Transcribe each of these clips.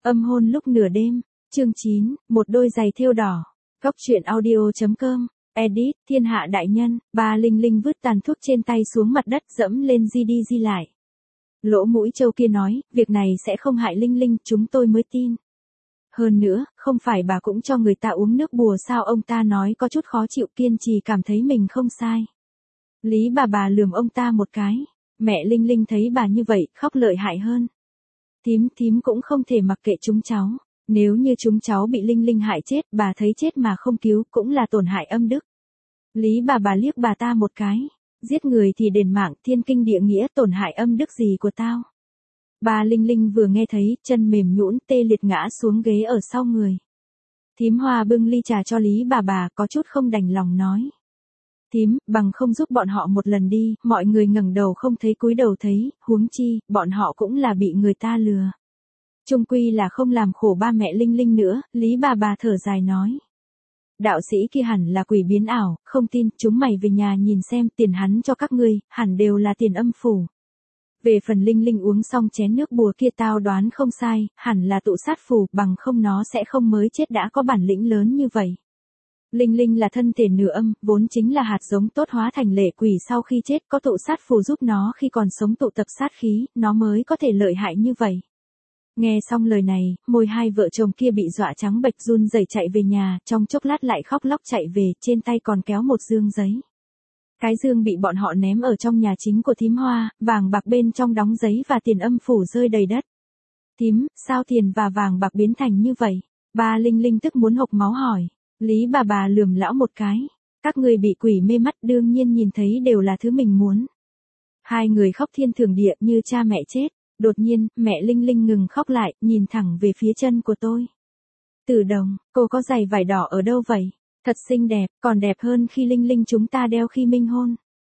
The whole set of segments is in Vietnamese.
Âm hôn lúc nửa đêm, chương 9, một đôi giày thêu đỏ. Góc truyện audio.com, edit, thiên hạ đại nhân, ba Linh Linh vứt tàn thuốc trên tay xuống mặt đất dẫm lên di đi di lại. Lỗ mũi trâu kia nói, việc này sẽ không hại Linh Linh, chúng tôi mới tin. Hơn nữa, không phải bà cũng cho người ta uống nước bùa sao, ông ta nói có chút khó chịu, kiên trì cảm thấy mình không sai. Lý bà lườm ông ta một cái. Mẹ Linh Linh thấy bà như vậy, khóc lợi hại hơn. Thím cũng không thể mặc kệ chúng cháu. Nếu như chúng cháu bị Linh Linh hại chết, bà thấy chết mà không cứu cũng là tổn hại âm đức. Lý bà liếc bà ta một cái. Giết người thì đền mạng, thiên kinh địa nghĩa, tổn hại âm đức gì của tao. Bà Linh Linh vừa nghe thấy, chân mềm nhũn tê liệt ngã xuống ghế ở sau người. Thím Hoa bưng ly trà cho Lý bà có chút không đành lòng nói. Thím, bằng không giúp bọn họ một lần đi, mọi người ngẩng đầu không thấy cúi đầu thấy, huống chi, bọn họ cũng là bị người ta lừa. Chung quy là không làm khổ ba mẹ Linh Linh nữa, Lý bà thở dài nói. Đạo sĩ kia hẳn là quỷ biến ảo, không tin, chúng mày về nhà nhìn xem, tiền hắn cho các ngươi, hẳn đều là tiền âm phủ. Về phần Linh Linh uống xong chén nước bùa kia tao đoán không sai, hẳn là tụ sát phù, bằng không nó sẽ không mới chết đã có bản lĩnh lớn như vậy. Linh Linh là thân thể nửa âm, vốn chính là hạt giống tốt hóa thành lệ quỷ, sau khi chết có tụ sát phù giúp nó khi còn sống tụ tập sát khí, nó mới có thể lợi hại như vậy. Nghe xong lời này, môi hai vợ chồng kia bị dọa trắng bệch run rẩy chạy về nhà, trong chốc lát lại khóc lóc chạy về, trên tay còn kéo một dương giấy. Cái dương bị bọn họ ném ở trong nhà chính của thím Hoa, vàng bạc bên trong đóng giấy và tiền âm phủ rơi đầy đất. Thím, sao tiền và vàng bạc biến thành như vậy? Ba Linh Linh tức muốn hộc máu hỏi. Lý bà lườm lão một cái. Các người bị quỷ mê mắt đương nhiên nhìn thấy đều là thứ mình muốn. Hai người khóc thiên thường địa như cha mẹ chết. Đột nhiên, mẹ Linh Linh ngừng khóc lại, nhìn thẳng về phía chân của tôi. Tử Đồng, cô có giày vải đỏ ở đâu vậy? Thật xinh đẹp, còn đẹp hơn khi Linh Linh chúng ta đeo khi minh hôn.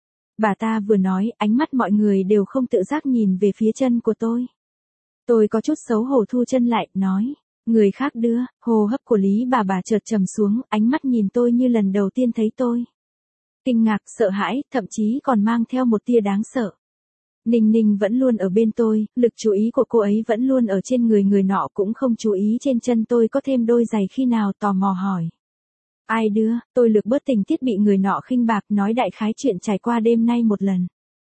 Bà ta vừa nói, ánh mắt mọi người đều không tự giác nhìn về phía chân của tôi. Tôi có chút xấu hổ thu chân lại, nói. Người khác đưa, hô hấp của Lý bà chợt trầm xuống, ánh mắt nhìn tôi như lần đầu tiên thấy tôi. Kinh ngạc, sợ hãi, thậm chí còn mang theo một tia đáng sợ. Ninh Ninh vẫn luôn ở bên tôi, lực chú ý của cô ấy vẫn luôn ở trên người nọ, cũng không chú ý trên chân tôi có thêm đôi giày khi nào, tò mò hỏi. Ai đưa, tôi lược bớt tình tiết bị người nọ khinh bạc, nói đại khái chuyện trải qua đêm nay một lần.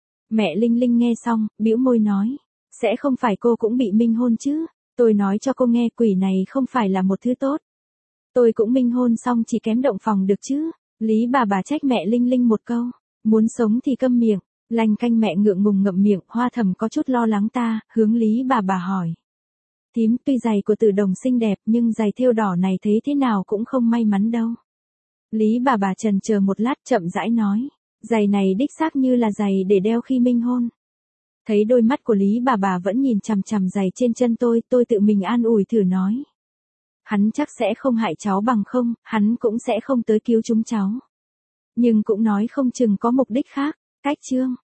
Mẹ Linh Linh nghe xong, bĩu môi nói, sẽ không phải cô cũng bị minh hôn chứ? Tôi nói cho cô nghe, quỷ này không phải là một thứ tốt. Tôi cũng minh hôn xong chỉ kém động phòng được chứ. Lý bà trách mẹ Linh Linh một câu, muốn sống thì câm miệng. Lanh canh mẹ ngượng ngùng ngậm miệng, Hoa Thầm có chút lo lắng ta, hướng Lý bà hỏi. Thím, tuy giày của Tử Đồng xinh đẹp nhưng giày thêu đỏ này thấy thế nào cũng không may mắn đâu. Lý bà chần chờ một lát chậm rãi nói, giày này đích xác như là giày để đeo khi minh hôn. Thấy đôi mắt của Lý bà vẫn nhìn chằm chằm giày trên chân tôi tự mình an ủi thử nói. Hắn chắc sẽ không hại cháu, bằng không, hắn cũng sẽ không tới cứu chúng cháu. Nhưng cũng nói không chừng có mục đích khác. Cách chương